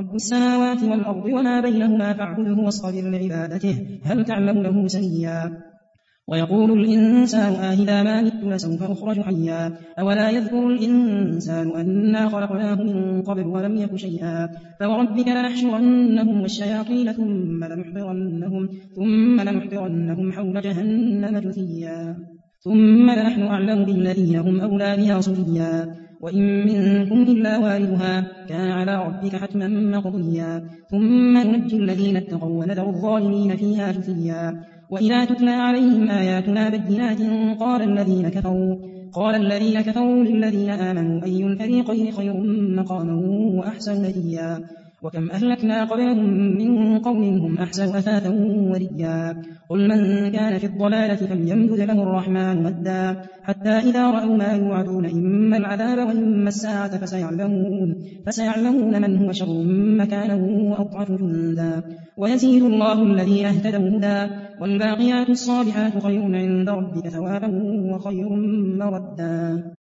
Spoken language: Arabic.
رب السماوات والأرض وما بينهما فاعبده واصطبر لعبادته هل تعلم له سميا ويقول الإنسان إذا ما مت لسوف أخرج حيا أولا يذكر الإنسان أنا خلقناه من قبل ولم يك شيئا فوربك لنحشرنهم والشياطين ثم لنحضرنهم حول جهنم جثيا ثم لنحن أعلم بالذين هم أولى بها صليا وإن منكم إلا واردها كان على ربك حتما مقضيا ثم ننجي الذين اتقوا ونذر الظالمين فيها جثيا وإذا تتلى عليهم آياتنا بينات قال الذين كفروا للذين آمنوا أي الفريقين خير مقاما وأحسن نديا وكم أهلكنا قبلهم من قوم هم أحسن أثاثا وريا قل من كان في الضلالة فليمدد له الرحمن مدا حتى إذا رأوا ما يوعدون إما العذاب وإما الساعة فسيعلمون من هو شر مكانا وأضعف جندا ويزيد الله الذين اهتدوا هدى والباقيات الصالحات خير عند ربك ثوابا وخير مردا.